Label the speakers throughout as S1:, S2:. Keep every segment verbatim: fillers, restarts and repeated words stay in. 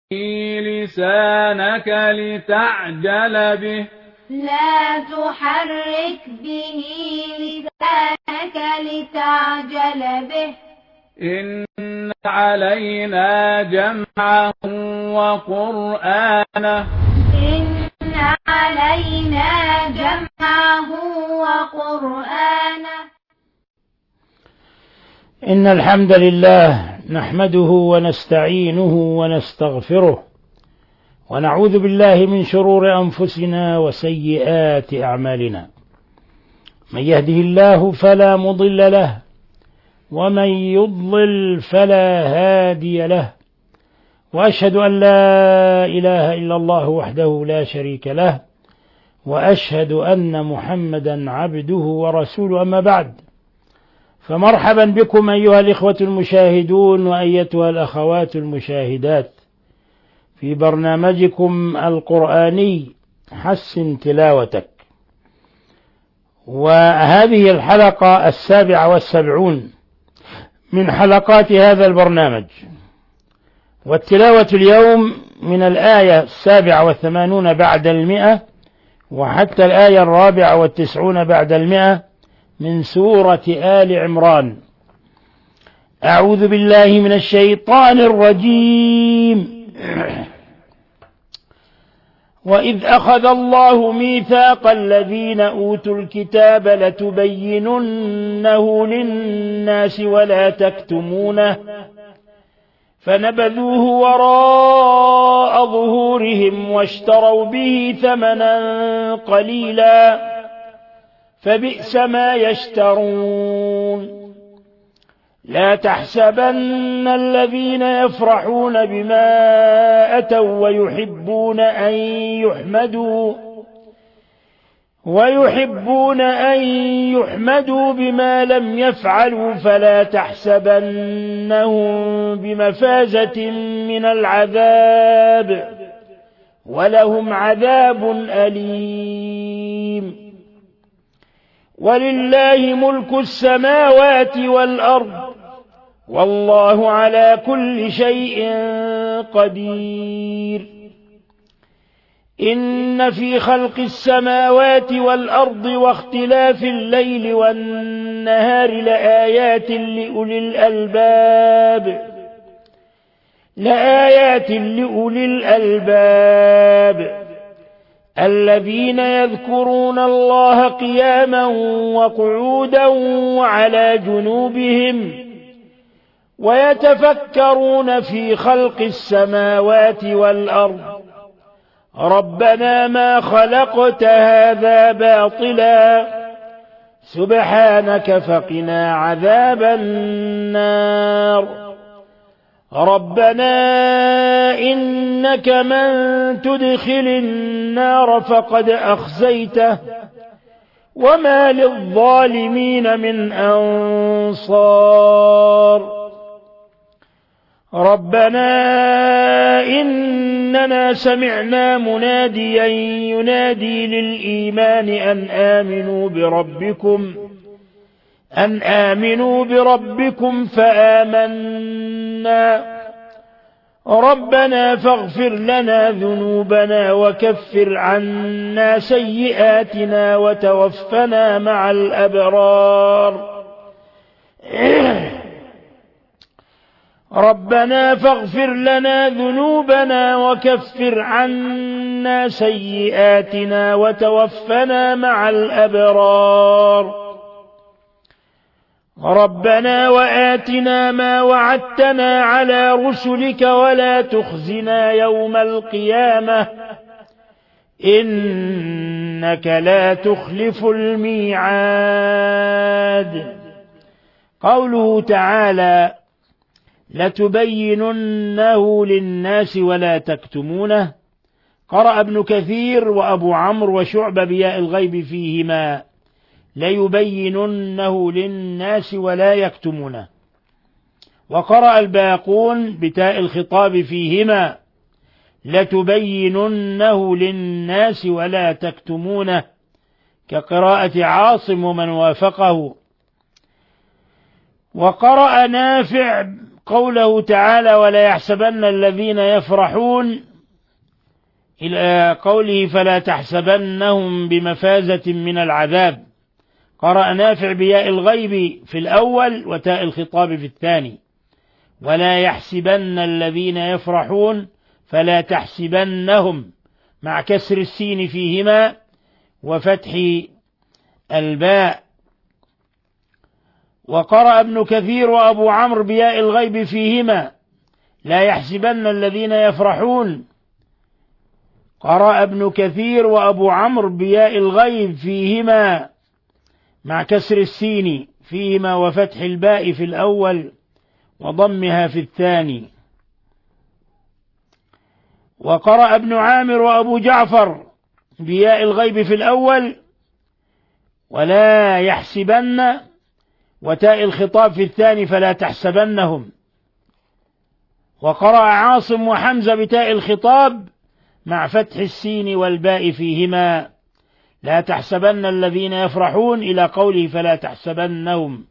S1: لسانك لتعجل به
S2: لا تحرك به لسانك لتعجل به
S1: إن علينا جمعه وقرآنه
S2: إن علينا جمعه وقرآنه
S3: إن الحمد لله نحمده ونستعينه ونستغفره ونعوذ بالله من شرور أنفسنا وسيئات أعمالنا. من يهده الله فلا مضل له ومن يضلل فلا هادي له، وأشهد أن لا إله إلا الله وحده لا شريك له، وأشهد أن محمدا عبده ورسوله. أما بعد، فمرحبا بكم أيها الإخوة المشاهدون وأيتها الأخوات المشاهدات في برنامجكم القرآني حسن تلاوتك، وهذه الحلقة السابعة والسبعون من حلقات هذا البرنامج. والتلاوة اليوم من الآية السابعة والثمانون بعد المئة وحتى الآية الرابعة والتسعون بعد المئة من سورة آل عمران. أعوذ بالله من الشيطان الرجيم. وإذ أخذ الله ميثاق الذين أوتوا الكتاب لتبيننه للناس ولا تكتمونه فنبذوه وراء ظهورهم واشتروا به ثمنا قليلا فبئس ما يشترون. لا تحسبن الذين يفرحون بما أتوا ويحبون أن يحمدوا ويحبون أن يحمدوا بما لم يفعلوا فلا تحسبنهم بمفازة من العذاب ولهم عذاب أليم. ولله ملك السماوات والأرض والله على كل شيء قدير. إن في خلق السماوات والأرض واختلاف الليل والنهار لآيات لأولي الألباب لآيات لأولي الألباب الذين يذكرون الله قياما وقعودا وعلى جنوبهم ويتفكرون في خلق السماوات والأرض ربنا ما خلقت هذا باطلا سبحانك فقنا عذاب النار. ربنا إنك من تدخل النار فقد أخزيته وما للظالمين من أنصار. ربنا إننا سمعنا مناديا ينادي للإيمان أن آمنوا بربكم أن آمنوا بربكم فآمنا ربنا فاغفر لنا ذنوبنا وكفر عنا سيئاتنا وتوفنا مع الأبرار. ربنا فاغفر لنا ذنوبنا وكفر عنا سيئاتنا وتوفنا مع الأبرار. ربنا وآتنا ما وعدتنا على رسلك ولا تخزنا يوم القيامة إنك لا تخلف الميعاد. قوله تعالى لتبيننه للناس ولا تكتمونه، قرأ ابن كثير وأبو عمرو وشعبة بياء الغيب فيهما ليبيننه للناس ولا يكتمونه، وقرأ الباقون بتاء الخطاب فيهما لتبيننه للناس ولا تكتمونه كقراءة عاصم ومن وافقه. وقرأ نافع قوله تعالى ولا يحسبن الذين يفرحون إلى قوله فلا تحسبنهم بمفازة من العذاب. قرأ نافع بياء الغيب في الأول وتاء الخطاب في الثاني. ولا يحسبن الذين يفرحون فلا تحسبنهم مع كسر السين فيهما وفتح الباء. وقرأ ابن كثير وأبو عمرو بياء الغيب فيهما لا يحسبن الذين يفرحون. قرأ ابن كثير وأبو عمرو بياء الغيب فيهما مع كسر السين فيهما وفتح الباء في الأول وضمها في الثاني. وقرأ ابن عامر وأبو جعفر بياء الغيب في الأول ولا يحسبن وتاء الخطاب في الثاني فلا تحسبنهم. وقرأ عاصم وحمزة بتاء الخطاب مع فتح السين والباء فيهما لا تحسبن الذين يفرحون إلى قوله فلا تحسبنهم.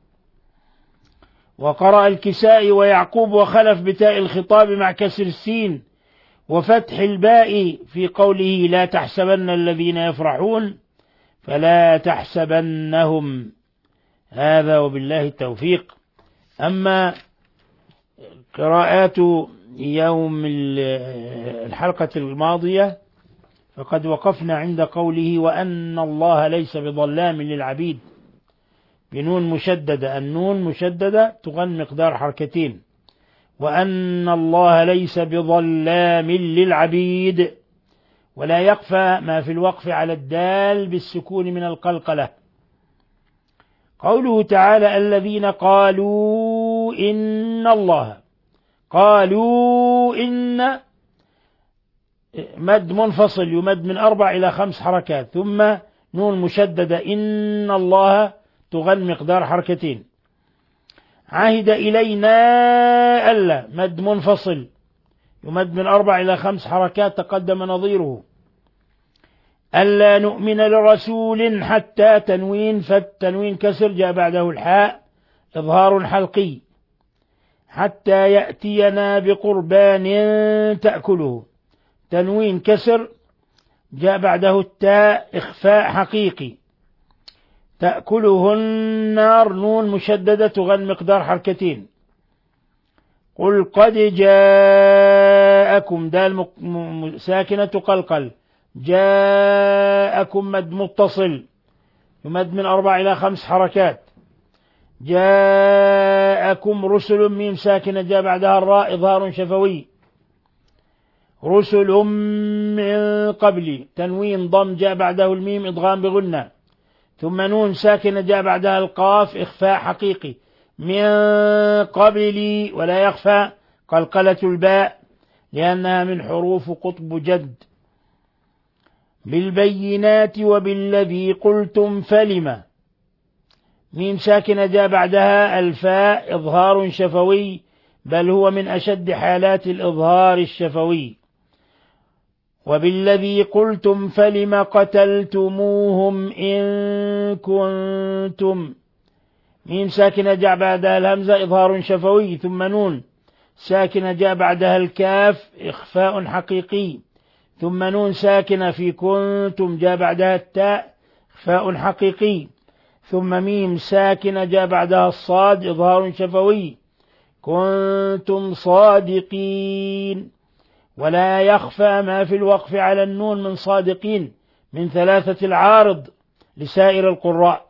S3: وقرأ الكسائي ويعقوب وخلف بتاء الخطاب مع كسر السين وفتح الباء في قوله لا تحسبن الذين يفرحون فلا تحسبنهم. هذا وبالله التوفيق. أما قراءات يوم الحلقة الماضية فقد وقفنا عند قوله وأن الله ليس بظلام للعبيد بنون مشددة. النون مشددة تغن مقدار حركتين. وأن الله ليس بظلام للعبيد ولا يخفى ما في الوقف على الدال بالسكون من القلقلة. قوله تعالى الذين قالوا إن الله قالوا إن مد منفصل يمد من أربع إلى خمس حركات ثم نون مشددة إن الله تغن مقدار حركتين. عهد إلينا ألا مد منفصل يمد من أربع إلى خمس حركات تقدم نظيره. ألا نؤمن لرسول حتى تنوين فالتنوين كسر جاء بعده الحاء إظهار حلقي حتى يأتينا بقربان تأكله تنوين كسر جاء بعده التاء إخفاء حقيقي. تأكله النار نون مشددة تغن مقدار حركتين. قل قد جاءكم دال ساكنة تقلقل جاءكم مد متصل يمد من أربع إلى خمس حركات. جاءكم رسل ميم ساكنة جاء بعدها الراء إظهار شفوي. رسل من قبل تنوين ضم جاء بعده الميم إدغام بغنة ثم نون ساكنة جاء بعدها القاف إخفاء حقيقي. من قبل ولا يخفى قلقلة الباء لأنها من حروف قطب جد. بالبينات وبالذي قلتم فلم ميم ساكنة جاء بعدها الفاء إظهار شفوي بل هو من أشد حالات الإظهار الشفوي. وبالذي قلتم فلم قتلتموهم إن كنتم ميم ساكنة جاء بعدها الهمزة إظهار شفوي ثم نون ساكنة جاء بعدها الكاف إخفاء حقيقي ثم نون ساكنة في كنتم جاء بعدها التاء إخفاء حقيقي ثم ميم ساكنة جاء بعدها الصاد إظهار شفوي كنتم صادقين. ولا يخفى ما في الوقف على النون من صادقين من ثلاثة العارض لسائر القراء.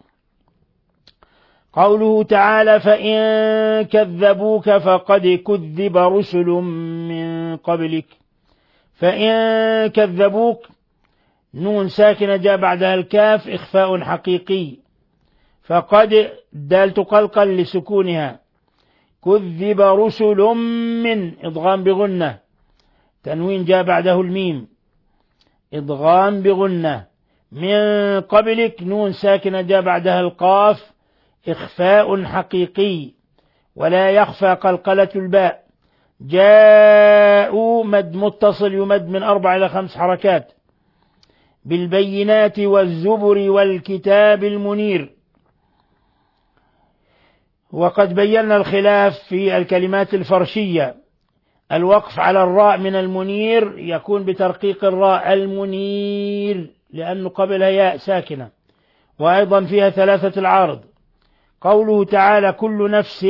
S3: قوله تعالى فإن كذبوك فقد كذب رسل من قبلك. فإن كذبوك نون ساكنة جاء بعدها الكاف إخفاء حقيقي فقد دال تقلقل لسكونها. كذب رسل من إضغام بغنة تنوين جاء بعده الميم إضغام بغنة. من قبلك نون ساكنة جاء بعدها القاف إخفاء حقيقي ولا يخفى قلقلة الباء. جاءوا مد متصل يمد من أربع إلى خمس حركات. بالبينات والزبر والكتاب المنير. وقد بينا الخلاف في الكلمات الفرشية. الوقف على الراء من المنير يكون بترقيق الراء المنير لأنه قبلها ياء ساكنة، وأيضا فيها ثلاثة العارض. قوله تعالى كل نفس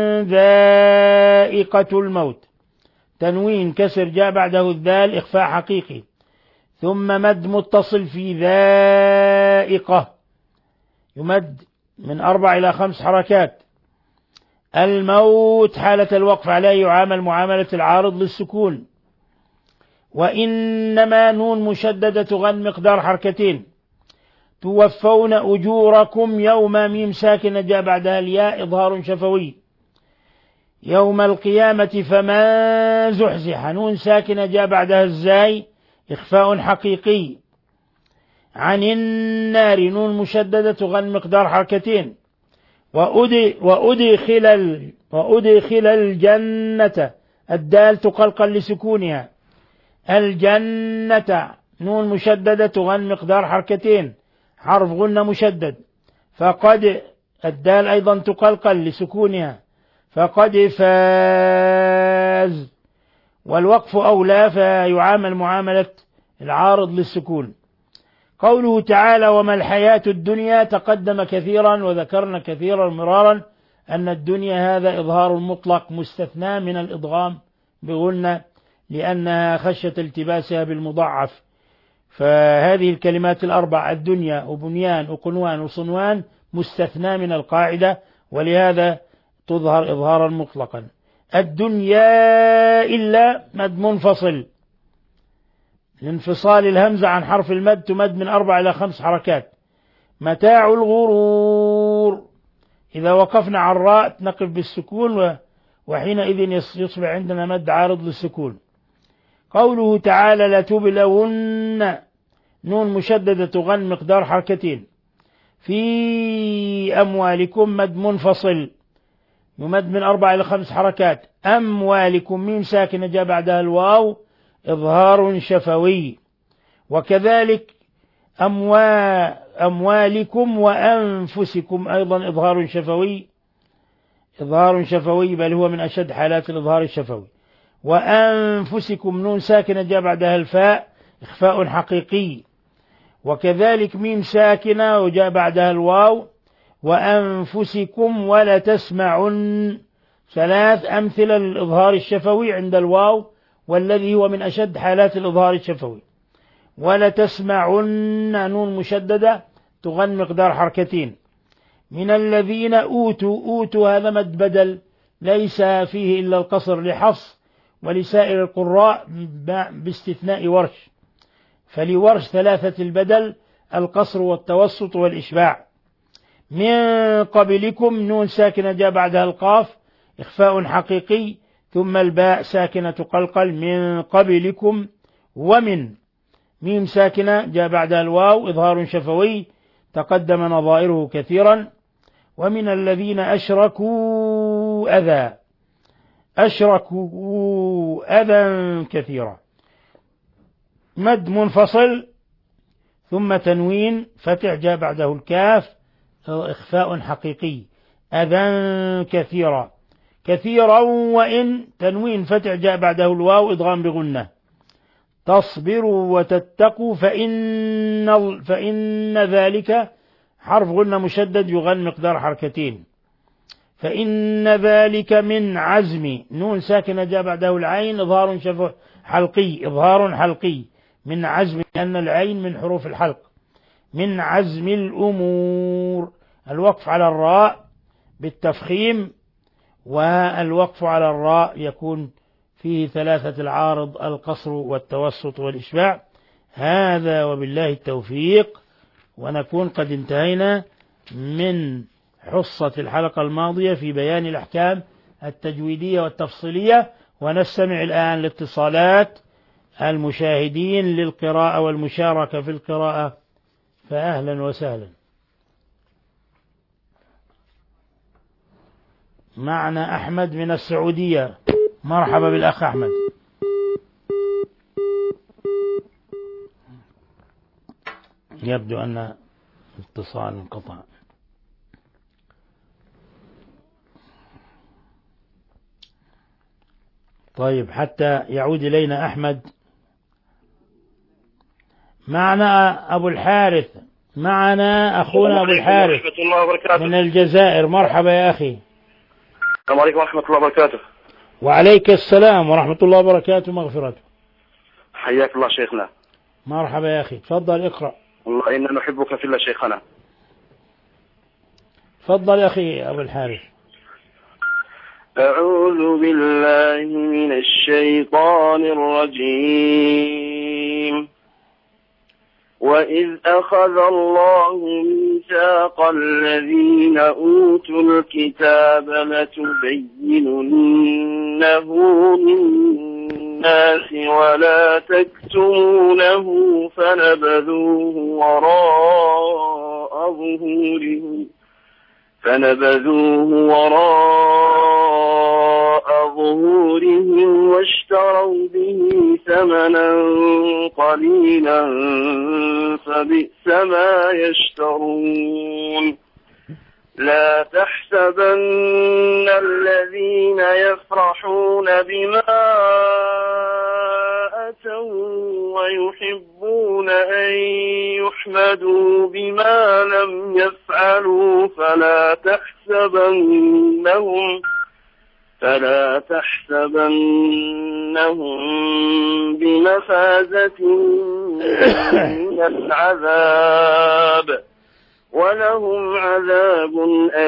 S3: ذائقة الموت، تنوين كسر جاء بعده الذال إخفاء حقيقي، ثم مد متصل في ذائقة يمد من أربع إلى خمس حركات. الموت حالة الوقف عليه يعامل معاملة العارض للسكون. وإنما نون مشددة تغن مقدار حركتين. توفون أجوركم يوم ميم ساكنة جاء بعدها الياء إظهار شفوي. يوم القيامة فمن زحزح نون ساكنة جاء بعدها الزاي إخفاء حقيقي. عن النار نون مشددة تغن مقدار حركتين. وأدخل, وأدخل الجنة الدال تقلقل لسكونها. الجنة نون مشددة تغن مقدار حركتين حرف غنة مشدد. فقد الدال أيضا تقلقل لسكونها. فقد فاز. والوقف أولى فيعامل معاملة العارض للسكون. قوله تعالى وما الحياة الدنيا، تقدم كثيرا وذكرنا كثيرا مرارا أن الدنيا هذا إظهار مطلق مستثنى من الإضغام بغنة لأنها خشية التباسها بالمضاعف. فهذه الكلمات الأربع الدنيا وبنيان وقنوان وصنوان مستثنى من القاعدة، ولهذا تظهر إظهارا مطلقا. الدنيا إلا مد منفصل لانفصال الهمزة عن حرف المد تمد من أربع إلى خمس حركات. متاع الغرور إذا وقفنا على الراء نقف بالسكون وحينئذ يصبح عندنا مد عارض للسكون. قوله تعالى لتبلون نون مشددة تغن مقدار حركتين. في أموالكم مد منفصل يمد من أربع إلى خمس حركات. أموالكم ميم ساكنة جاء بعدها الواو إظهار شفوي. وكذلك أموال أموالكم وأنفسكم أيضا إظهار شفوي إظهار شفوي بل هو من أشد حالات الإظهار الشفوي. وأنفسكم نون ساكنة جاء بعدها الفاء إخفاء حقيقي. وكذلك ميم ساكنة وجاء بعدها الواو وأنفسكم ولا تسمعن ثلاث أمثلة للإظهار الشفوي عند الواو والذي هو من أشد حالات الإظهار الشفوي. ولا تسمعن نون مشددة تغن مقدار حركتين. من الذين أوتوا أوتوا هذا مد بدل ليس فيه إلا القصر لحفص ولسائر القراء باستثناء ورش. فلورش ثلاثة البدل القصر والتوسط والإشباع. من قبلكم نون ساكنة جاء بعدها القاف إخفاء حقيقي ثم الباء ساكنة تقلقل من قبلكم. ومن ميم ساكنة جاء بعدها الواو إظهار شفوي تقدم نظائره كثيرا. ومن الذين أشركوا أذى أشركوا أذى كثيرا مد منفصل ثم تنوين فتح جاء بعده الكاف إخفاء حقيقي. أذى كثيرا كثيرا وإن تنوين فتح جاء بعده الواو إضغام بغنة. تصبروا وتتقوا فإن, فإن ذلك حرف غنة مشدد يغن مقدار حركتين. فإن ذلك من عزم نون ساكنة جاء بعده العين إظهار شفوي حلقي إظهار حلقي من عزم لأن العين من حروف الحلق. من عزم الأمور. الوقف على الراء بالتفخيم والوقف على الراء يكون فيه ثلاثة العارض القصر والتوسط والإشباع. هذا وبالله التوفيق. ونكون قد انتهينا من حصة الحلقة الماضية في بيان الأحكام التجويدية والتفصيلية. ونستمع الآن لاتصالات المشاهدين للقراءة والمشاركة في القراءة فأهلا وسهلا. معنا أحمد من السعودية. مرحبا بالأخ أحمد. يبدو أن الاتصال انقطع. طيب حتى يعود إلينا أحمد. معنا أبو الحارث، معنا أخونا أبو الحارث من الجزائر. مرحبا يا أخي.
S4: السلام عليكم ورحمة الله وبركاته.
S3: وعليك السلام ورحمة الله وبركاته مغفرته.
S4: حياك الله شيخنا.
S3: مرحبا يا أخي، تفضل اقرأ.
S4: والله إنا نحبك في الله شيخنا.
S3: تفضل يا أخي أبو الحارث.
S4: أعوذ بالله من الشيطان الرجيم. وإذ أخذ الله ميثاق الذين أوتوا الكتاب لتبيننه للناس ولا تكتمونه فنبذوه وراء ظهورهم فنبذوه وراء ظهورهم واشتروا به ثمنا قليلا فبئس ما يشترون. لا تحسبن الذين يفرحون بما أتوا ويحبون أن يحمدوا بما لم يفعلوا فلا تحسبنهم فلا تحسبنهم بمفازة من العذاب ولهم عذاب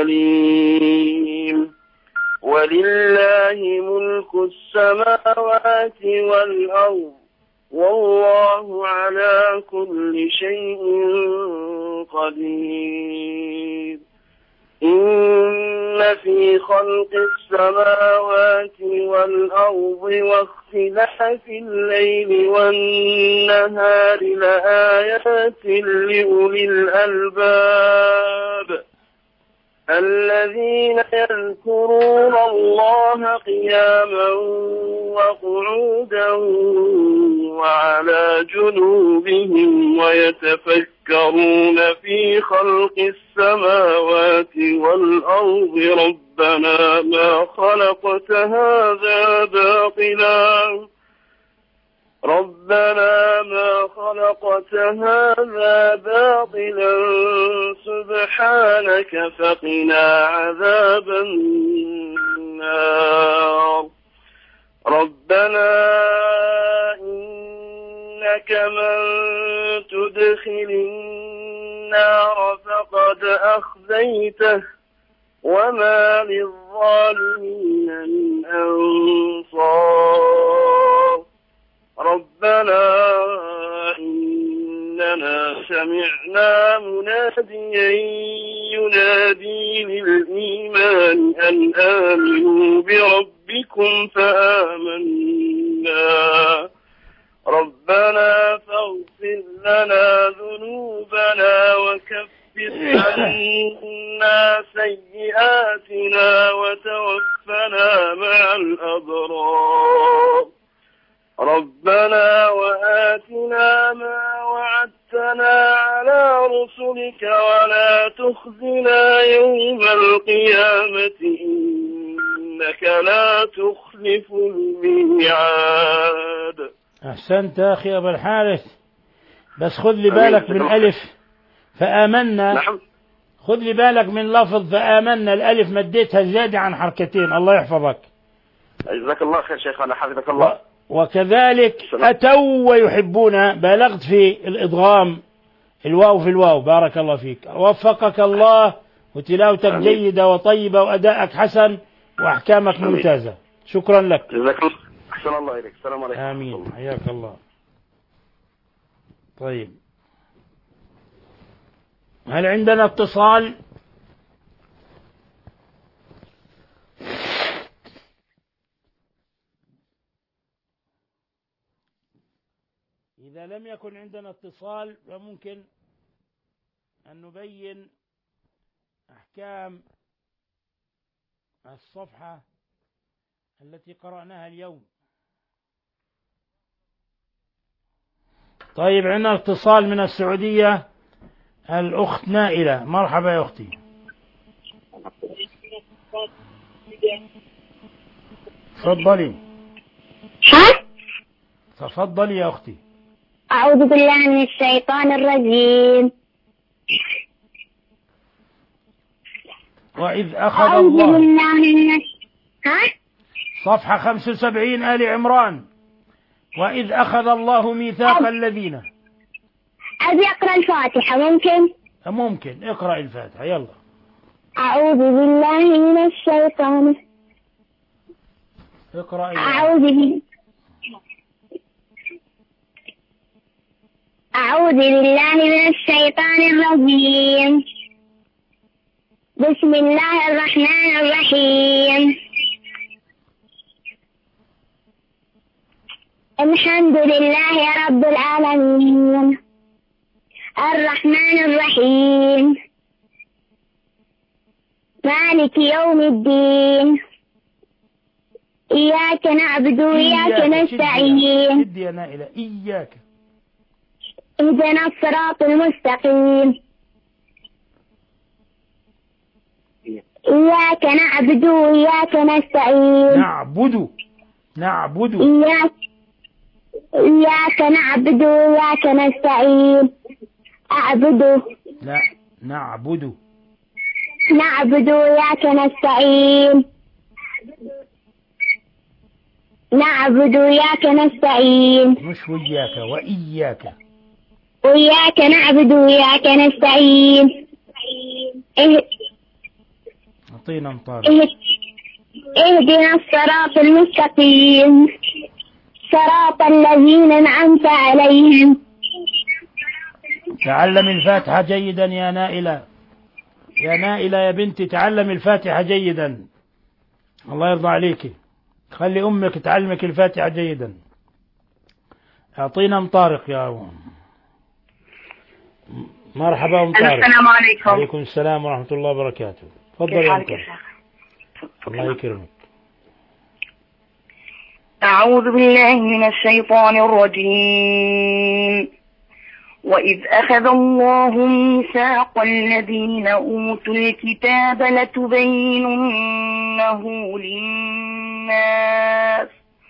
S4: أليم. ولله ملك السماوات والأرض والله على كل شيء قدير. إن في خلق السماوات والأرض واختلاف الليل والنهار لآيات لأولي الألباب الذين يذكرون الله قياما وقعودا وعلى جنوبهم ويتفكرون في خلق السماوات والأرض ربنا ما خلقت هذا باطلا ربنا ما خلقت هذا باطلا سبحانك فقنا عذاب النار. ربنا إنك من تدخل النار فقد أخزيته وما للظالمين من أنصار. ربنا إننا سمعنا مناديا ينادي للإيمان أن آمنوا بربكم فآمنا. ربنا فاغفر لنا ذنوبنا وكفر عنا سيئاتنا وتوفنا مع الأبرار. ربنا وآتنا ما وعدتنا على رسلك ولا تخزنا يوم القيامة إنك لا تخلف الميعاد.
S3: أحسنت أخي أبا الحارث، بس خذ لي بالك من ألف فآمنا.
S4: نعم.
S3: خذ لي بالك من لفظ فآمنا، الألف مديتها زيادة عن حركتين. الله يحفظك.
S4: جزاك الله خير شيخنا حفظك الله.
S3: و... وكذلك أتوا ويحبون، بالغت في الإضغام الواو في الواو. بارك الله فيك، وفقك الله، وتلاوتك
S4: آمين.
S3: جيدة وطيبة وأدائك حسن وأحكامك آمين. ممتازة. شكرا لك.
S4: جزاك الله. أحسن الله إليك. السلام عليكم.
S3: آمين. حياك الله. طيب، هل عندنا اتصال؟ إذا لم يكن عندنا اتصال فممكن أن نبين أحكام الصفحة التي قرأناها اليوم. طيب، عندنا اتصال من السعودية، الأخت نائلة. مرحبا يا أختي. تفضلي.
S5: ها؟
S3: تفضل يا أختي.
S5: أعوذ بالله من الشيطان الرجيم.
S3: وإذ أخذ
S5: أعوذ
S3: الله.
S5: بالله من ها؟
S3: صفحة خمسة وسبعين آل عمران. وإذ أخذ الله ميثاق الذين.
S5: أبي أقرأ الفاتحة ممكن؟
S3: ممكن، اقرأ الفاتحة يلا.
S5: أعوذ بالله من الشيطان.
S3: اقرأ.
S5: أعوذ بالله أعوذ بالله من الشيطان الرجيم. بسم الله الرحمن الرحيم. الحمد لله رب العالمين الرحمن الرحيم مالك يوم الدين إياك نعبد وإياك نستعين.
S3: شد يا نائلة. إياك.
S5: اهدنا الصراط المستقيم. إياك نعبد وإياك نستعين.
S3: نعبد نعبد
S5: إياك إياك نعبد وإياك نستعين. أعبد.
S3: لا نعبد.
S5: نعبد وإياك نستعين. نعبد وإياك نستعين.
S3: مش وإياك، وإياك.
S5: وإياك نعبد وإياك نستعين. إه...
S3: أعطينا مطار.
S5: إه... اهدنا الصراط المستقيم صراط الذين أنعمت عليهم.
S3: تعلم الفاتحة جيدا يا نائلة. يا نائلة يا بنتي تعلم الفاتحة جيدا. الله يرضى عليك. خلي أمك تعلمك الفاتحة جيدا. أعطينا مطارق يا أبو. مرحبا أم طارق.
S6: السلام عليكم.
S3: عليكم السلام ورحمة الله وبركاته. تفضل يا أم طارق. الله يكرمك.
S6: أعوذ بالله من الشيطان الرجيم. وإذ أخذ الله ميثاق الذين أوتوا الكتاب لتبيننه للناس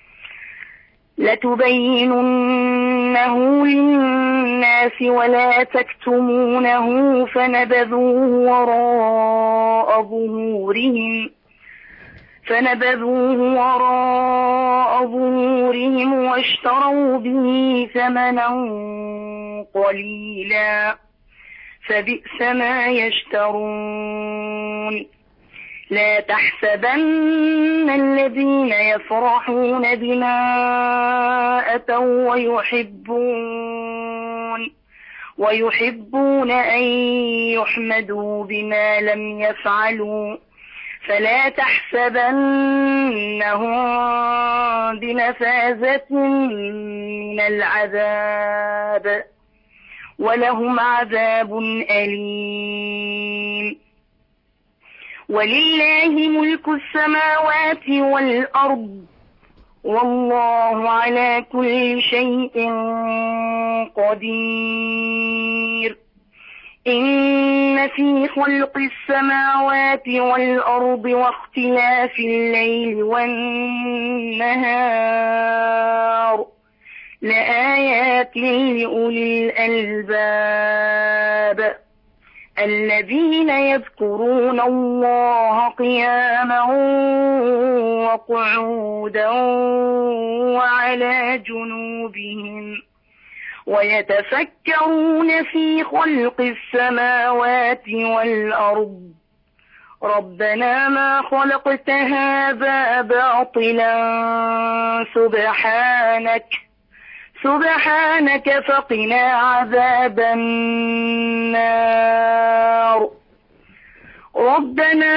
S6: لتبيننه للناس ولا تكتمونه فنبذوه وراء ظهورهم فنبذوه وراء ظهورهم واشتروا به ثمنا قليلا فبئس ما يشترون. لا تحسبن الذين يفرحون بما أتوا ويحبون ويحبون أن يحمدوا بما لم يفعلوا فلا تحسبنهم بمفازة من العذاب ولهم عذاب أليم. ولله ملك السماوات والأرض والله على كل شيء قدير. إن في خلق السماوات والأرض واختلاف الليل والنهار لآيات لأولي الألباب الذين يذكرون الله قياما وقعودا وعلى جنوبهم ويتفكرون في خلق السماوات والأرض ربنا ما خلقت هذا باطلا سبحانك سبحانك فقنا عذاب النار. ربنا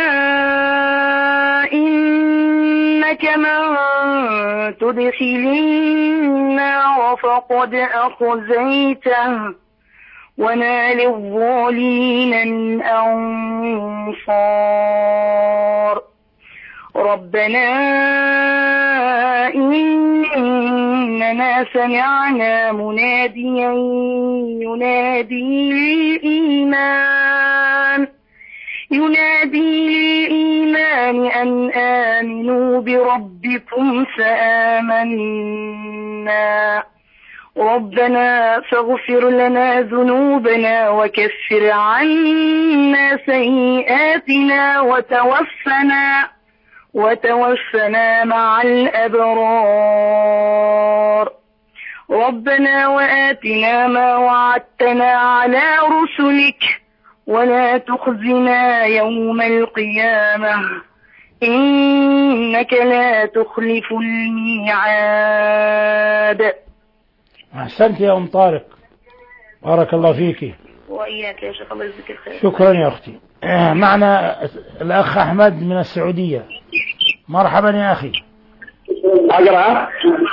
S6: إنك من تدخل النار فقد أخزيته وما للظالمين من أنصار. ربنا إننا سمعنا مناديا ينادي للإيمان ينادي للإيمان أن آمنوا بربكم فآمنا ربنا فاغفر لنا ذنوبنا وكفر عنا سيئاتنا وتوفنا وتوفنا مع الأبرار ربنا وآتنا ما وعدتنا على رسلك ولا تخزنا يوم القيامة إنك لا تخلف الميعاد.
S3: أحسنت يا أم طارق، بارك الله فيك.
S6: وإياك يا شيخ، الله يجزيك الخير.
S3: شكرا يا أختي. معنا الأخ أحمد من السعودية. مرحبا يا أخي.
S4: أقرأ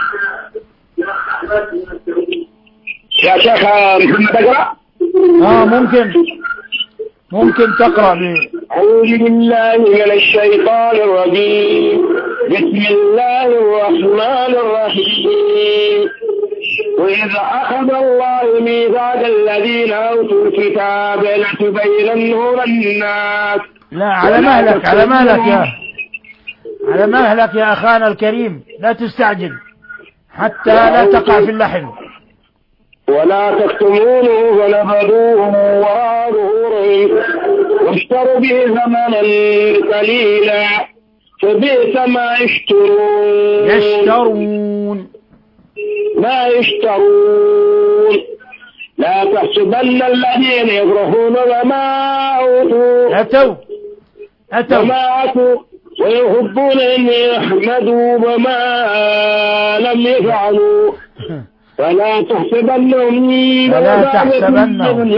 S4: يا شيخ محمد؟ أقرأ؟
S3: آه ممكن ممكن تقرأ لي.
S4: أعوذ بالله من الشيطان الرجيم، بسم الله الرحمن الرحيم. وإذ أخذ الله ميثاق الذين أوتوا الكتاب لتبيننه للناس.
S3: لا على مهلك على مهلك يا على مهلك يا أخانا الكريم، لا تستعجل حتى لا تقع في اللحن.
S4: ولا تكتمونه فنبذوه وراء ظهورهم واشتروا به ثمنا قليلا فبئس ما يشترون.
S3: يشترون
S4: ما يشترون. لا تحسبن الذين يفرحون بما أوتوا
S3: أتوا أتوا
S4: بما أتوا ويحبون أن يحمدوا بما لم يفعلوا فلا تحسبنهم
S3: فلا تحسبنهم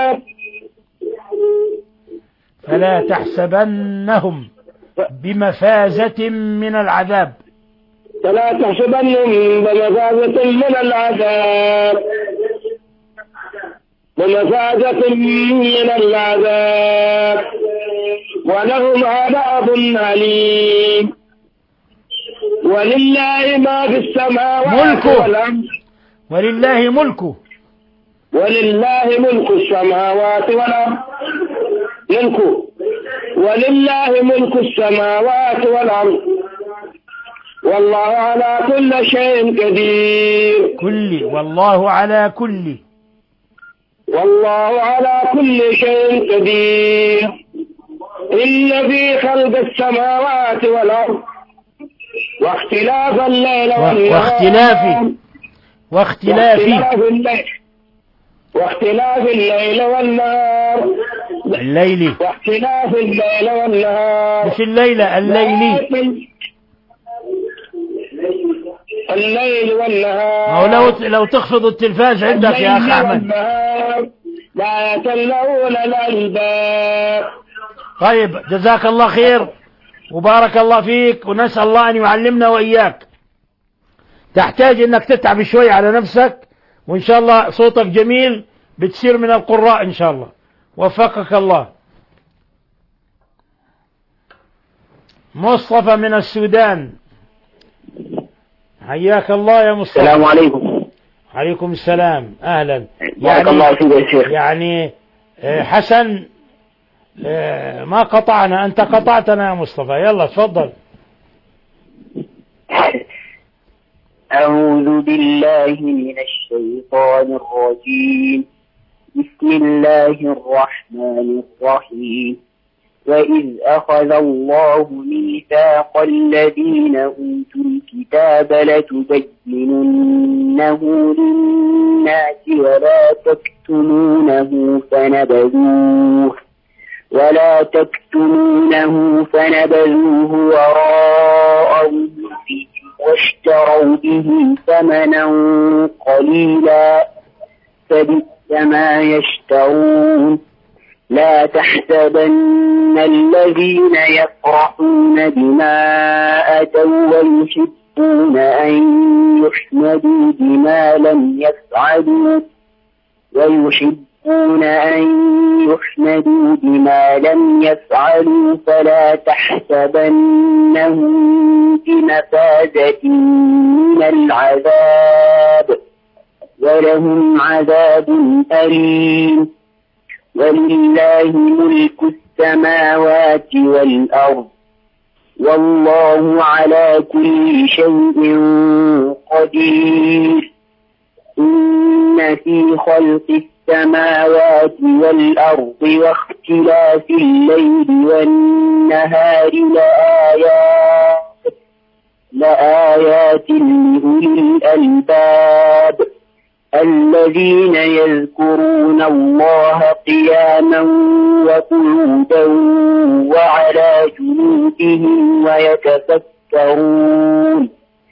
S3: فلا تحسبنهم بمفازة من العذاب.
S4: فلا تحسبنهم بمفازة من العذاب بمفازة من العذاب ولهم عذاب أليم. ولله ما في السماوات والأرض
S3: ولله ملكه
S4: ولله ملك السماوات والأرض ملكه ولله ملك السماوات والأرض والله على كل شيء قدير.
S3: كل والله على كل
S4: والله على كل شيء قدير. إن في خلق السماوات والأرض واختلاف الليل والنهار
S3: واختلاف واختلاف
S4: الليل واختلاف الليل والنهار
S3: الليل
S4: واختلاف الليل والنهار
S3: مش الليلة الليلي
S4: الليل والنهار.
S3: أو لو لو تخفض التلفاز عندك يا أخ أحمد.
S4: لا يتلون الألباب.
S3: طيب جزاك الله خير وبارك الله فيك، ونسأل الله أن يعلمنا وإياك. تحتاج أنك تتعب شوي على نفسك، وإن شاء الله صوتك جميل بتصير من القراء إن شاء الله. وفقك الله. مصطفى من السودان، حياك الله يا مصطفى.
S4: السلام عليكم.
S3: عليكم السلام، أهلا.
S4: بارك
S3: يعني
S4: الله فيك يا شيخ.
S3: يعني حسن ما قطعنا، أنت قطعتنا يا مصطفى. يلا تفضل.
S7: أعوذ بالله من الشيطان الرجيم. بسم الله الرحمن الرحيم. وإذ أخذ الله ميثاق الذين أوتوا الكتاب لتبيننه للناس ولا تكتمونه فنبذوه ولا تكتمونه فنبذوه وراء ظهورهم واشتروا به ثمنا قليلا فبئس ما يشترون. لا تحسبن الذين يفرحون بما أتوا ويحبون أن يحمدوا بما لم يفعلوا ويحبون أن يحمدوا بما لم يفعلوا فلا تحسبنهم بمفازة من العذاب ولهم عذاب أليم. ولله ملك السماوات والأرض والله على كل شيء قدير إن في خلق السماوات والأرض واختلاف الليل والنهار لآيات لآيات لأولي الألباب الذين يذكرون الله قياما وقعودا وعلى جنوبهم ويتفكرون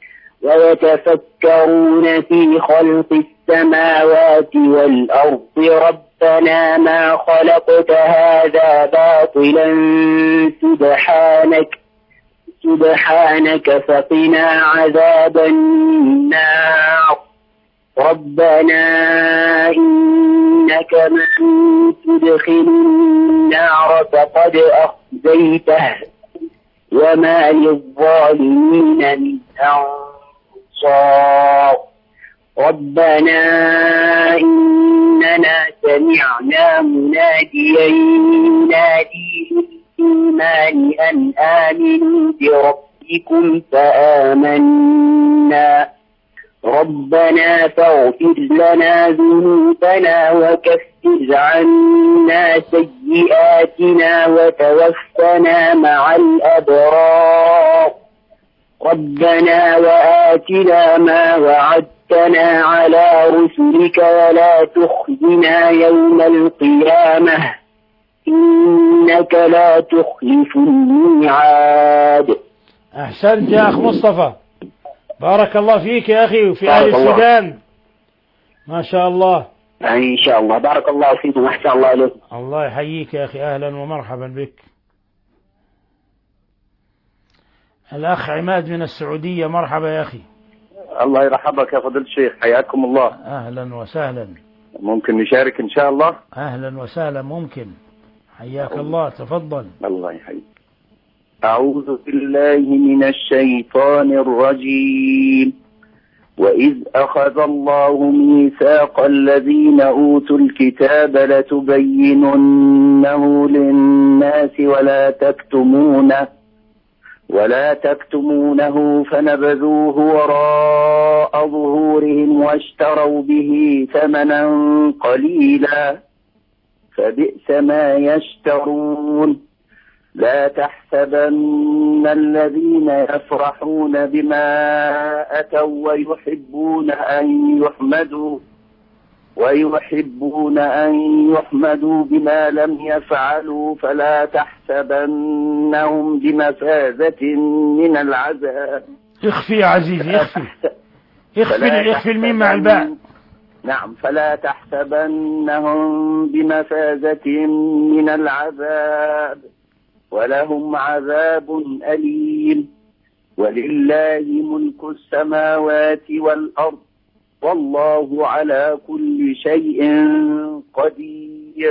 S7: ويتفكرون في خلق السماوات والأرض ربنا ما خلقت هذا باطلا سبحانك سبحانك فقنا عذاب النار ربنا إنك من تدخل النار فقد أخزيته وما للظالمين من أنصار ربنا إننا سمعنا مناديا ينادي للإيمان أن آمنوا بربكم فآمنا ربنا فاغفر لنا ذنوبنا وكفر عنا سيئاتنا وتوفنا مع الأبرار ربنا وآتنا ما وعدتنا على رسلك ولا تخزنا يوم القيامة إنك لا تخلف الميعاد.
S3: أحسنت يا أخ مصطفى، بارك الله فيك يا أخي وفي أهل السودان، ما شاء الله.
S7: إن شاء الله، بارك الله فيكم وأحسن الله عليكم.
S3: الله يحييك يا أخي، أهلا ومرحبا بك. الأخ عماد من السعودية، مرحبا يا أخي.
S8: الله يرحبك يا فضيلة الشيخ، حياكم الله.
S3: أهلا وسهلا.
S8: ممكن نشارك إن شاء الله؟
S3: أهلا وسهلا، ممكن. حياك الله، تفضل.
S8: الله يحييك. أعوذ بالله من الشيطان الرجيم. وإذ أخذ الله ميثاق الذين أوتوا الكتاب لتبيننه للناس ولا تكتمونه ولا تكتمونه فنبذوه وراء ظهورهم واشتروا به ثمنا قليلا فبئس ما يشترون. لا تحسبن الذين يفرحون بما أتوا ويحبون أن يحمدوا ويحبون أن يحمدوا بما لم يفعلوا فلا تحسبنهم بمفازة من العذاب.
S3: اخفي يا عزيزي، اخفي اخفي اخفي الميم مع الباء.
S8: نعم، فلا تحسبنهم بمفازة من العذاب ولهم عذاب أليم. ولله ملك السماوات والأرض والله على كل شيء قدير.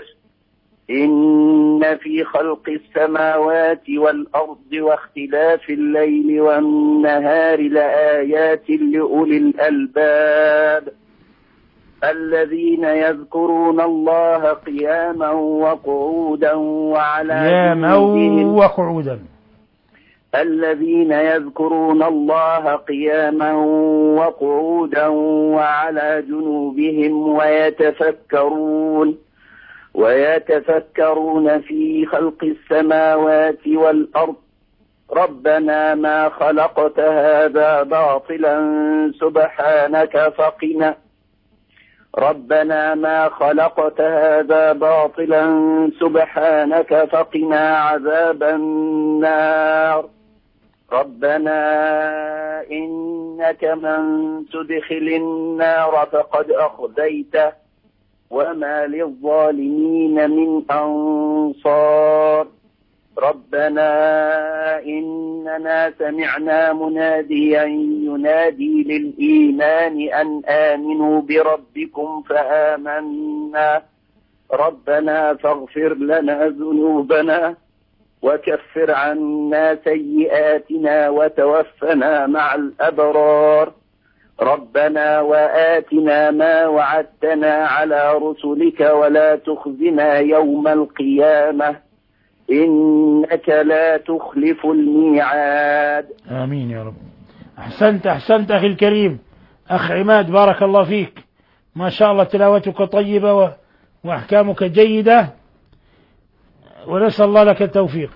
S8: إن في خلق السماوات والأرض واختلاف الليل والنهار لآيات لأولي الألباب الذين يذكرون الله قياما وقعودا وعلى جنوبهم
S3: وقعودا
S8: الذين يذكرون الله قياما وقعودا وعلى جنوبهم ويتفكرون ويتفكرون في خلق السماوات والأرض ربنا ما خلقت هذا باطلا سبحانك فقنا ربنا ما خلقت هذا باطلا سبحانك فقنا عذاب النار. ربنا إنك من تدخل النار فقد أخزيته وما للظالمين من أنصار. ربنا إننا سمعنا مناديا ينادي للإيمان أن آمنوا بربكم فآمنا ربنا فاغفر لنا ذنوبنا وكفر عنا سيئاتنا وتوفنا مع الأبرار. ربنا وآتنا ما وعدتنا على رسلك ولا تخزنا يوم القيامة إنك لا تخلف الميعاد.
S3: آمين يا رب. أحسنت أحسنت أخي الكريم أخ عماد، بارك الله فيك، ما شاء الله تلاوتك طيبة و... وأحكامك جيدة، ونسأل الله لك التوفيق.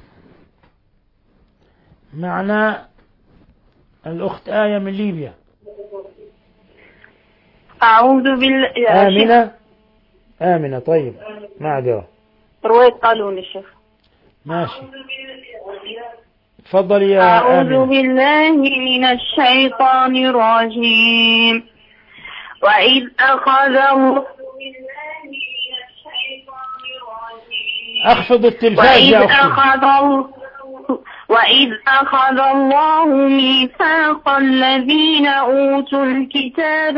S3: معنا الأخت آية من ليبيا.
S6: أعوذ بالله.
S3: آمنة آمنة طيب، معذرة.
S6: رواية قالون الشيخ.
S3: ماشي، تفضل يا
S6: أعوذ
S3: آمنة.
S6: بالله من الشيطان الرجيم. وإذ أخذ
S3: أخفض التلفاز يا
S6: وإذ
S3: أختي.
S6: أخذ وإذ أخذ الله ميثاق الذين أوتوا الكتاب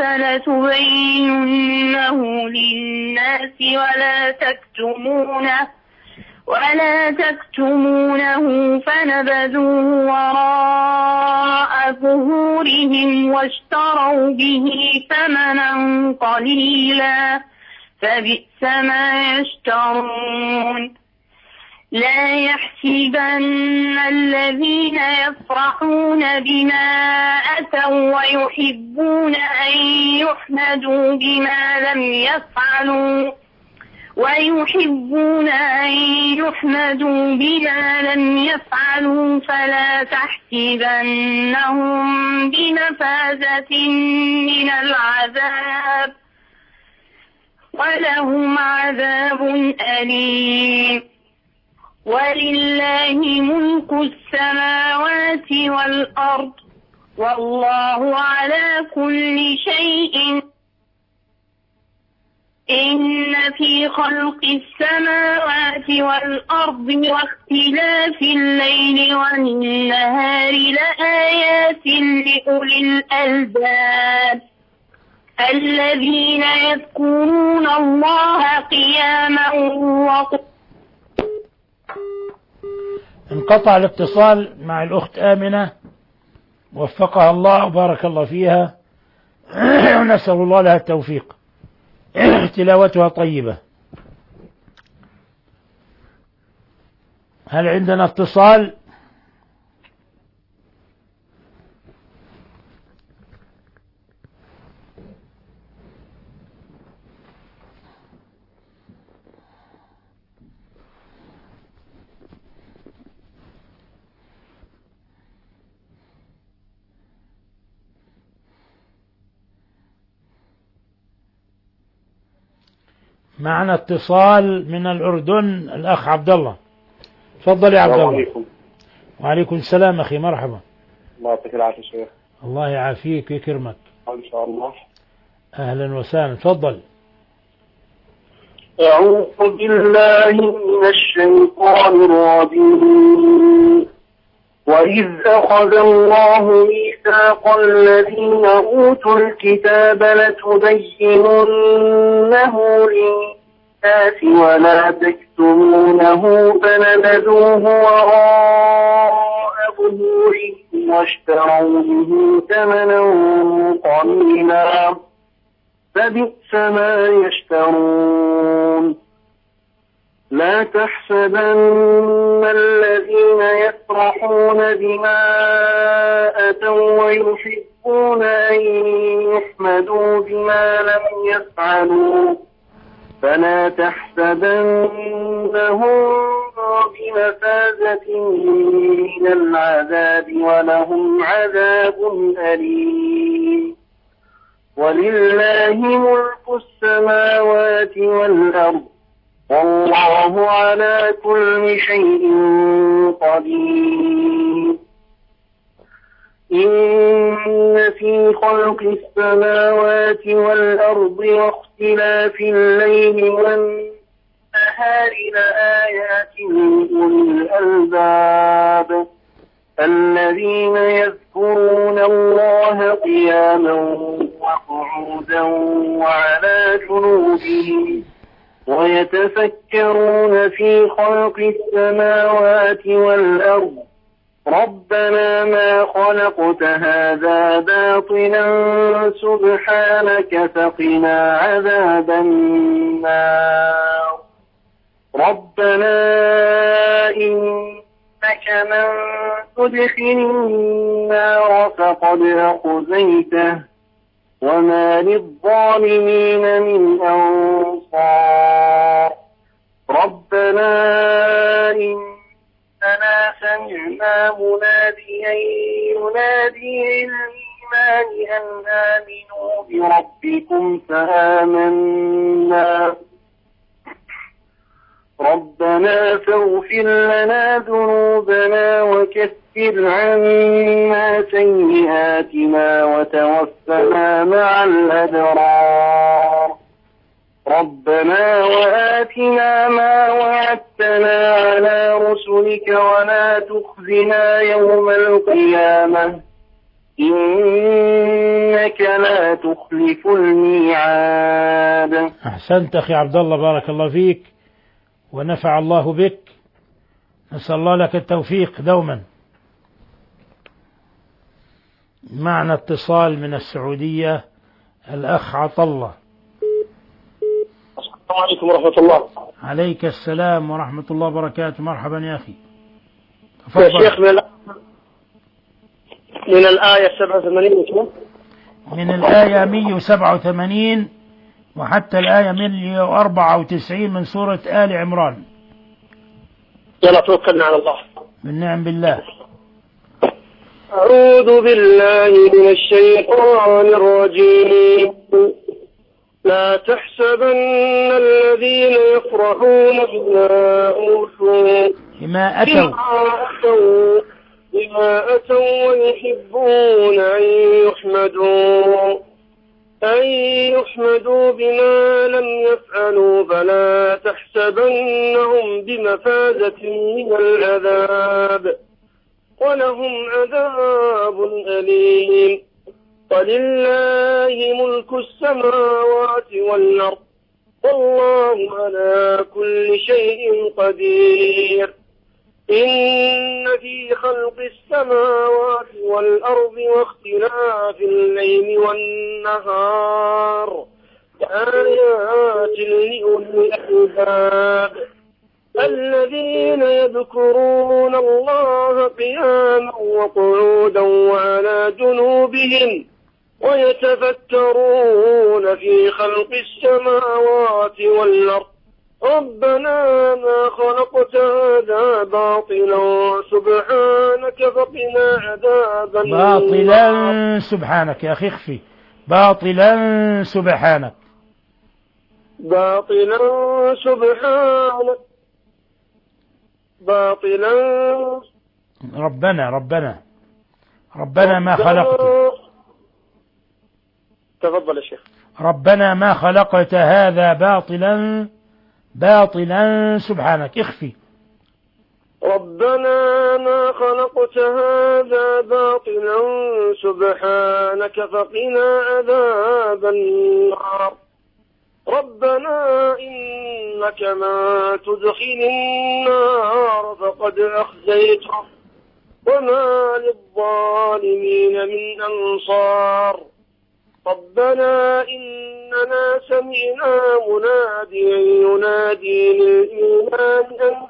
S6: لتبيننه للناس ولا تكتمونه ولا تكتمونه فنبذوه وراء ظهورهم واشتروا به ثمنا قليلا فبئس ما يشترون. لا يحسبن الذين يفرحون بما أتوا ويحبون أن يحمدوا بما لم يفعلوا ويحبون أن يحمدوا بما لم يفعلوا فلا تحسبنهم بمفازة من العذاب ولهم عذاب أليم. ولله ملك السماوات والأرض والله على كل شيء. إن في خلق السماوات والأرض واختلاف الليل والنهار لآيات لأولي الألباب الذين يذكرون الله قياما وقعودا.
S3: انقطع الاتصال مع الأخت آمنة، وفقها الله وبارك الله فيها، ونسأل الله لها التوفيق. تلاوتها طيبة. هل عندنا اتصال؟ معنا اتصال من الأردن، الأخ عبد الله. تفضل يا عبد الله.
S9: عليكم.
S3: وعليكم السلام أخي، مرحبا.
S9: الله يعطيك العافية شيخ.
S3: الله يعافيك ويكرمك.
S9: إن شاء الله.
S3: أهلا وسهلا، تفضل.
S9: أعوذ بالله من الشيطان الرجيم. وإذ أخذ الله ميثاق الذين أوتوا الكتاب لتبيننه للناس ولا تكتمونه فنبذوه وراء ظهورهم واشتروا به ثمنا قليلا فبئس ما يشترون. لا تحسبن الذين يفرحون بما أتوا ويحبون أن يحمدوا بما لم يفعلوا فلا تحسبنهم بمفازة من العذاب ولهم عذاب أليم. ولله ملك السماوات والأرض والله على كل شيء قدير. إن في خلق السماوات والأرض واختلاف الليل والنهار لآيات لأولي الألباب الذين يذكرون الله قياما وقعودا وعلى جنوبهم ويتفكرون في خلق السماوات والأرض ربنا ما خلقت هذا باطلا سبحانك فقنا عذاب النار. ربنا إنك من تدخل النار فقد أخزيته وما للظالمين من أنصار ربنا إننا سمعنا مناديا ينادي للإيمان أن آمنوا بربكم فآمنا ربنا فاغفر لنا ذنوبنا وكفر عنا سيئاتنا وتوفنا مع الأبرار ربنا وآتنا ما وعدتنا على رسلك ولا تخزنا يوم القيامة إنك لا تخلف الميعاد.
S3: أحسنت أخي عبد الله، بارك الله فيك ونفع الله بك، نسأل الله لك التوفيق دوما. معنا اتصال من السعودية، الأخ عطلة.
S10: السلام عليكم ورحمة الله.
S3: عليك السلام ورحمة الله وبركاته، مرحبا يا أخي.
S10: يا شيخ من, من الآية سبعة وثمانين
S3: من الآية مئة وسبعة وثمانين وحتى الآية مئة وأربعة وتسعين من سورة آل عمران.
S10: يلا توكلنا على الله.
S3: بالنعم بالله.
S10: أعوذ بالله من الشيطان الرجيم. لا تحسبن الذين يفرحون بما أوتوا
S3: بما أتوا
S10: بما أتوا ويحبون أن يحمدوا أن يحمدوا بما لم يفعلوا فلا تحسبنهم بمفازة من العذاب ولهم عذاب أليم. ولله ملك السماوات والأرض والله على كل شيء قدير. إن في خلق السماوات والأرض واختلاف الليل والنهار لآيات لأولي الألباب الذين يذكرون الله قياما وقعودا وعلى جنوبهم ويتفكرون في خلق السماوات والأرض ربنا ما خلقت هذا باطلا سبحانك فقنا عذاب النار.
S3: باطلا سبحانك يا أخي، اخفي باطلا سبحانك.
S10: باطلا سبحانك باطلا
S3: ربنا ربنا ربنا ما خلقت.
S10: تفضل يا شيخ.
S3: ربنا ما خلقت هذا باطلا باطلا سبحانك، اخفي.
S10: ربنا ما خلقت هذا باطلا سبحانك فقنا عذاب النار. ربنا إنك ما تدخل النار فقد أخزيته وما للظالمين من أنصار. ربنا إننا سمعنا مناديا ينادي للإيمان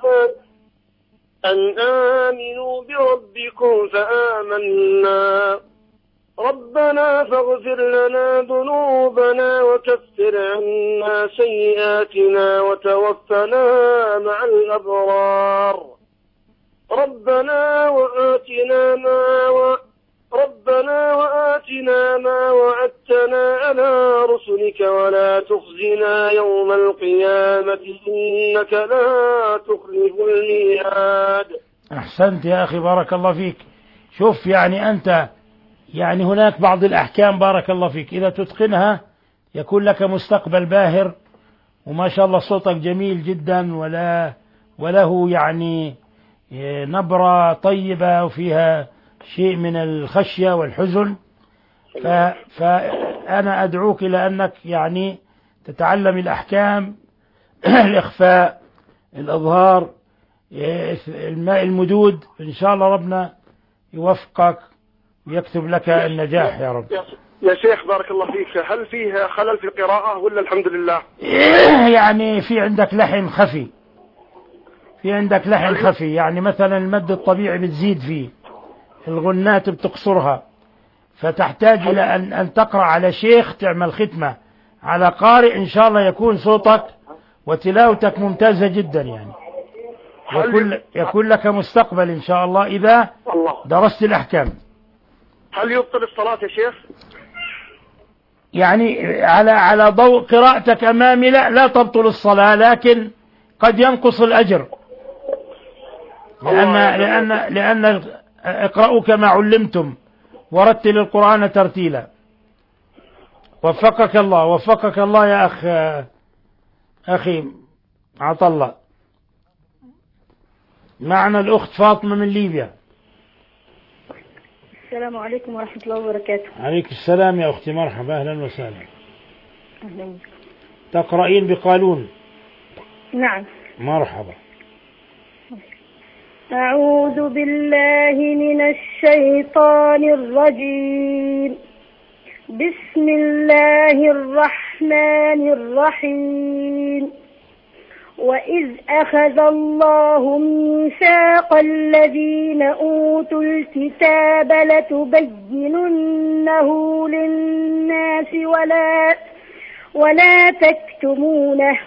S10: أن آمنوا بربكم فآمنا ربنا فاغفر لنا ذنوبنا وكفر عنا سيئاتنا وتوفنا مع الأبرار. ربنا وآتنا ما و... ربنا وآتنا ما وعدتنا على رسلك ولا تخزنا يوم القيامة إنك لا تخلف الميعاد.
S3: أحسنت يا أخي، بارك الله فيك. شوف يعني أنت يعني هناك بعض الأحكام بارك الله فيك إذا تتقنها يكون لك مستقبل باهر، وما شاء الله صوتك جميل جدا ولا وله يعني نبرة طيبة وفيها شيء من الخشية والحزن. فأنا أدعوك إلى أنك يعني تتعلم الأحكام الإخفاء الإظهار الماء المدود، إن شاء الله ربنا يوفقك ويكتب لك النجاح يا رب.
S10: يا شيخ بارك الله فيك، هل فيه خلل في القراءة ولا الحمد لله؟
S3: يعني في عندك لحن خفي. في عندك لحن خفي، يعني مثلا المد الطبيعي بتزيد فيه، الغنات بتقصرها، فتحتاج إلى أن, أن تقرأ على شيخ، تعمل ختمة على قارئ، إن شاء الله يكون صوتك وتلاوتك ممتازة جدا، يعني يكون, يكون لك مستقبل إن شاء الله إذا درست الأحكام.
S10: هل يبطل الصلاة يا شيخ؟
S3: يعني على على ضوء قراءتك أمامي لا لا تبطل الصلاة، لكن قد ينقص الأجر، لأن لأن لأن اقرأوا كما علمتم ورتل القرآن ترتيلا. وفقك الله، وفقك الله يا أخ أخي عطلة. معنا الأخت فاطمة من ليبيا.
S11: السلام عليكم ورحمة الله وبركاته.
S3: عليك السلام يا أختي، مرحبا، أهلا وسهلا.
S11: أهلا بك.
S3: تقرأين بقالون؟
S11: نعم.
S3: مرحبا.
S11: أعوذ بالله من الشيطان الرجيم. بسم الله الرحمن الرحيم. وإذ أخذ الله ميثاق الذين أوتوا الكتاب لتبيننه للناس ولا ولا تكتمونه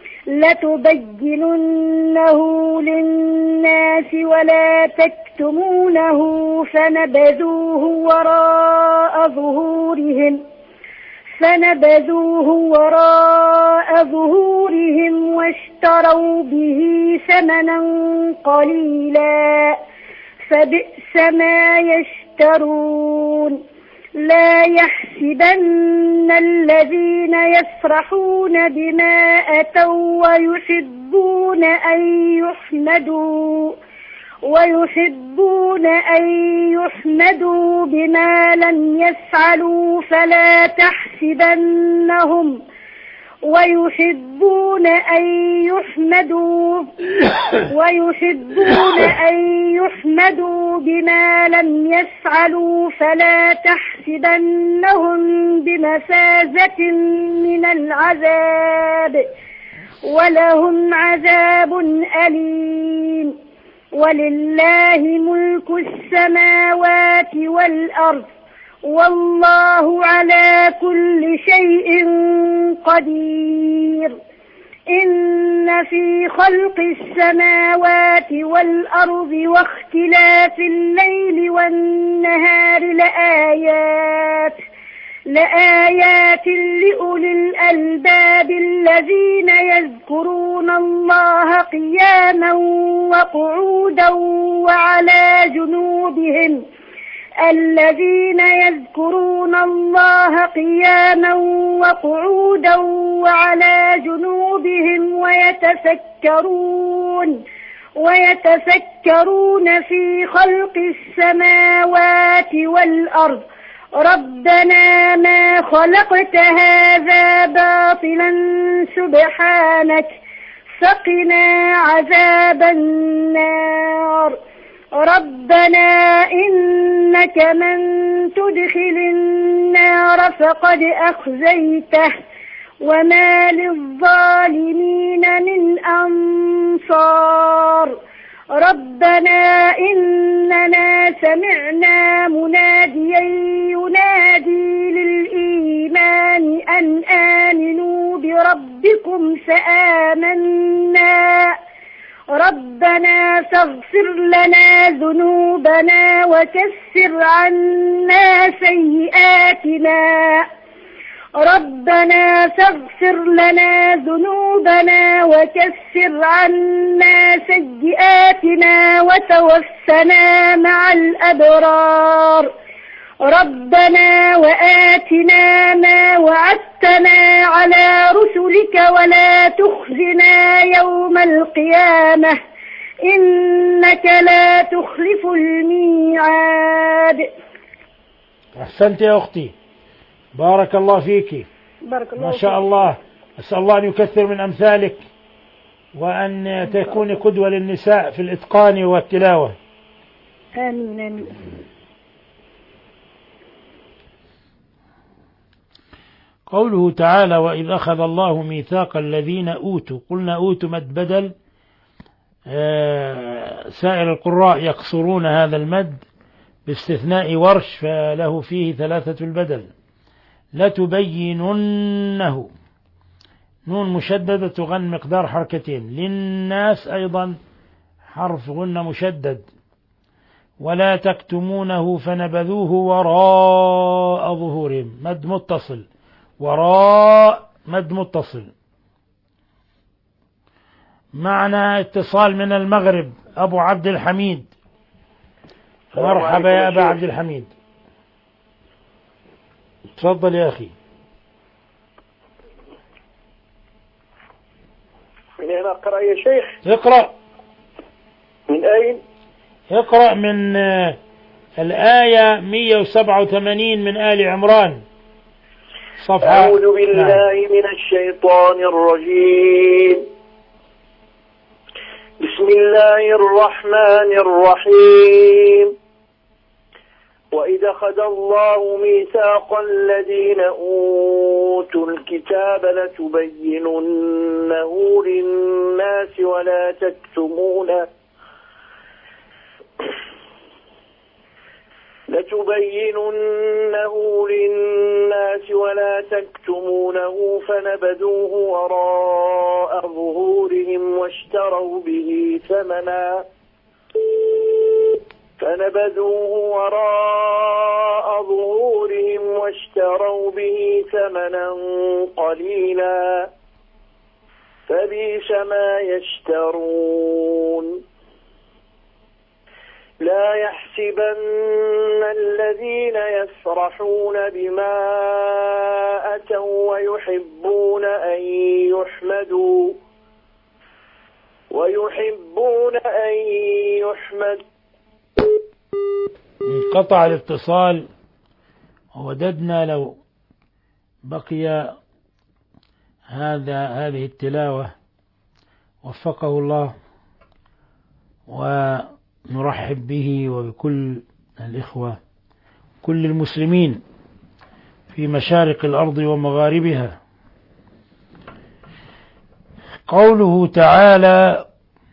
S11: لتبيننه للناس ولا تكتمونه فنبذوه وراء ظهورهم فنبذوه وراء ظهورهم واشتروا به ثمنا قليلا فبئس ما يشترون. لا يحسبن الذين يفرحون بما أتوا ويحبون أن يحمدوا ويحبون أن يحمدوا بما لم يفعلوا فلا تحسبنهم ويحبون أن يحمدوا ويحبون أن يحمدوا بما لم يفعلوا فلا تحسبنهم بمفازة من العذاب ولهم عذاب أليم. ولله ملك السماوات والأرض والله على كل شيء قدير. إن في خلق السماوات والأرض واختلاف الليل والنهار لآيات لآيات لأولي الألباب الذين يذكرون الله قياما وقعودا وعلى جنوبهم الذين يذكرون الله قياما وقعودا وعلى جنوبهم ويتفكرون ويتفكرون في خلق السماوات والأرض ربنا ما خلقت هذا باطلا سبحانك فقنا عذاب النار. ربنا إنك من تدخل النار فقد أخزيته وما للظالمين من أنصار. ربنا إننا سمعنا مناديا ينادي للإيمان أن آمنوا بربكم فآمنا. ربنا فاغفر لنا ذنوبنا وكفر عنا سيئاتنا ربنا فاغفر لنا ذنوبنا وكفر عنا سيئاتنا وتوفنا مع الأبرار. ربنا وآتنا ما وعدتنا على رسلك ولا تخزنا يوم القيامة إنك لا تخلف الميعاد.
S3: أحسنت يا أختي، بارك الله فيك،
S11: بارك الله
S3: ما شاء الله. أسأل الله أن يكثر من أمثالك وأن تكون قدوة للنساء في الإتقان والتلاوة.
S11: آمين آمين.
S3: قوله تعالى وإذ أخذ الله ميثاق الذين أوتوا، قلنا أوتوا مد بدل سائر القراء يقصرون هذا المد باستثناء ورش فله فيه ثلاثة البدل. لتبيننه نون مشددة تغن مقدار حركتين. للناس أيضا حرف غنة مشدد. ولا تكتمونه فنبذوه وراء ظهورهم مد متصل. وراء مد متصل. معنا اتصال من المغرب. أبو عبد الحميد. مرحبا يا أبا عبد الحميد. تفضل يا أخي.
S10: من أين أقرأ يا شيخ؟
S3: اقرأ.
S10: من أين؟
S3: اقرأ من الآية مئة وسبعة وثمانين من آل عمران صفحة.
S10: أعوذ بالله نعم. من الشيطان الرجيم. بسم الله الرحمن الرحيم. وإذ أخذ الله ميثاق الذين أوتوا الكتاب لتبيننه للناس ولا تكتمونه لتبيننه للناس ولا تكتمونه فنبذوه وراء ظهورهم واشتروا به ثمنا فنبذوه وراء ظهورهم واشتروا به ثمنا قليلا فبئس ما يشترون. لا يحسبن الذين يفرحون بما أتوا ويحبون أن يحمدوا ويحبون أن يحمدوا.
S3: انقطع الاتصال ووددنا لو بقي هذا هذه التلاوة وفقه الله، ونرحب به وبكل الإخوة كل المسلمين في مشارق الأرض ومغاربها. قوله تعالى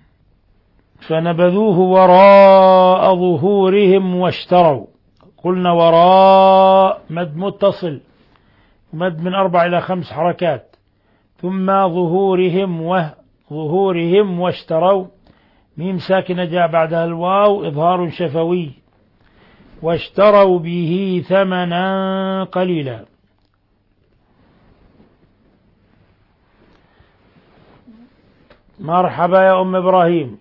S3: فنبذوه وراء ظهورهم واشتروا، قلنا وراء مد متصل مد من أربع إلى خمس حركات، ثم ظهورهم وظهورهم واشتروا ميم ساكنة جاء بعدها الواو إظهار شفوي، واشتروا به ثمنا قليلا. مرحبا يا أم إبراهيم.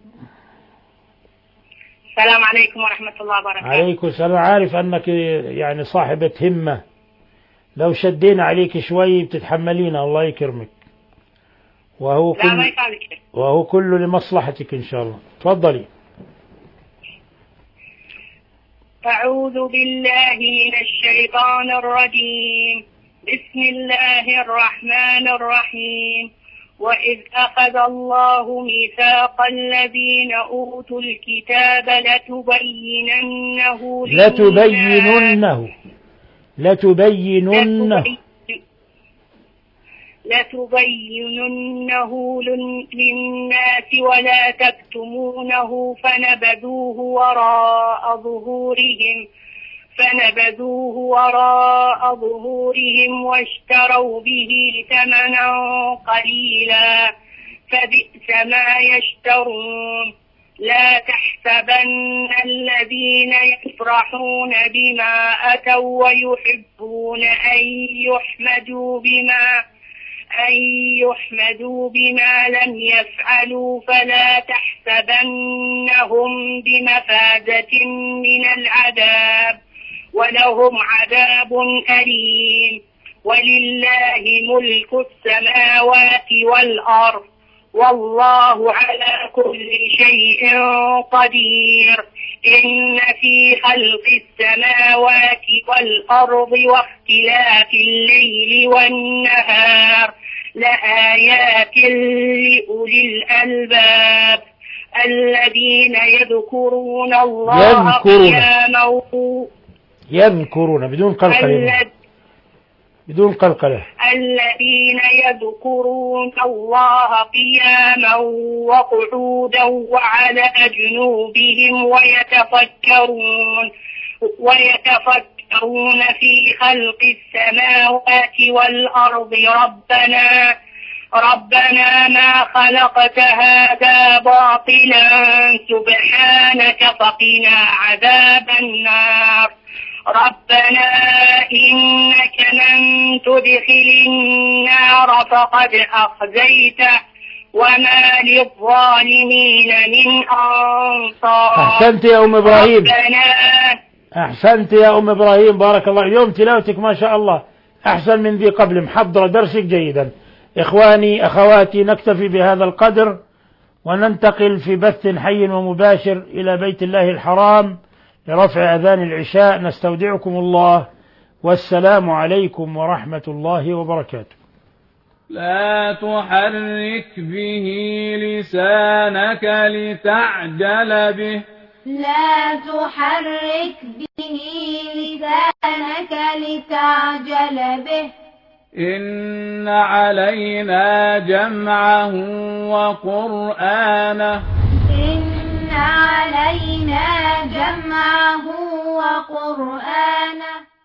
S6: السلام عليكم ورحمة الله وبركاته.
S3: عليكم السلام. عارف أنك يعني صاحبة همة، لو شدينا عليك شوي بتتحملينا الله يكرمك، وهو كل,
S6: لا
S3: وهو كله لمصلحتك إن شاء الله. تفضلي.
S6: أعوذ بالله من الشيطان الرجيم. بسم الله الرحمن الرحيم. وإذ أخذ الله ميثاق الذين أوتوا الكتاب لتبيننه
S3: لتبيننه لتبيننه
S6: لتبيننه للناس ولا تكتمونه فنبذوه وراء ظهورهم فنبذوه وراء ظهورهم واشتروا به ثمنا قليلا فبئس ما يشترون. لا تحسبن الذين يفرحون بما أتوا ويحبون أن يحمدوا بما أن يحمدوا بما لم يفعلوا فلا تحسبنهم بمفازة من العذاب ولهم عذاب أليم. ولله ملك السماوات والأرض والله على كل شيء قدير. إن في خلق السماوات والأرض واختلاف الليل والنهار لآيات لأولي الألباب الذين يذكرون الله قياما
S3: يذكرون بدون قلقل بدون قلقلة.
S6: الذين يذكرون الله قياما وقعودا وعلى جنوبهم ويتفكرون ويتفكرون في خلق السماوات والأرض ربنا ربنا ما خلقت هذا باطلا سبحانك فقنا عذاب النار ربنا إنك من تدخل النار فقد أخزيته وما للظالمين من أنصار.
S3: أحسنت يا أم إبراهيم، أحسنت يا أم إبراهيم، بارك الله. اليوم تلاوتك ما شاء الله أحسن من ذي قبل، محضرة درسك جيدا. إخواني أخواتي، نكتفي بهذا القدر وننتقل في بث حي ومباشر إلى بيت الله الحرام لرفع أذان العشاء. نستودعكم الله والسلام عليكم ورحمة الله وبركاته.
S1: لا تحرك به لسانك لتعجل به
S2: لا تحرك به لسانك لتعجل به
S1: إن علينا جمعه وقرآنه
S2: إن علينا جمعه وقرآنه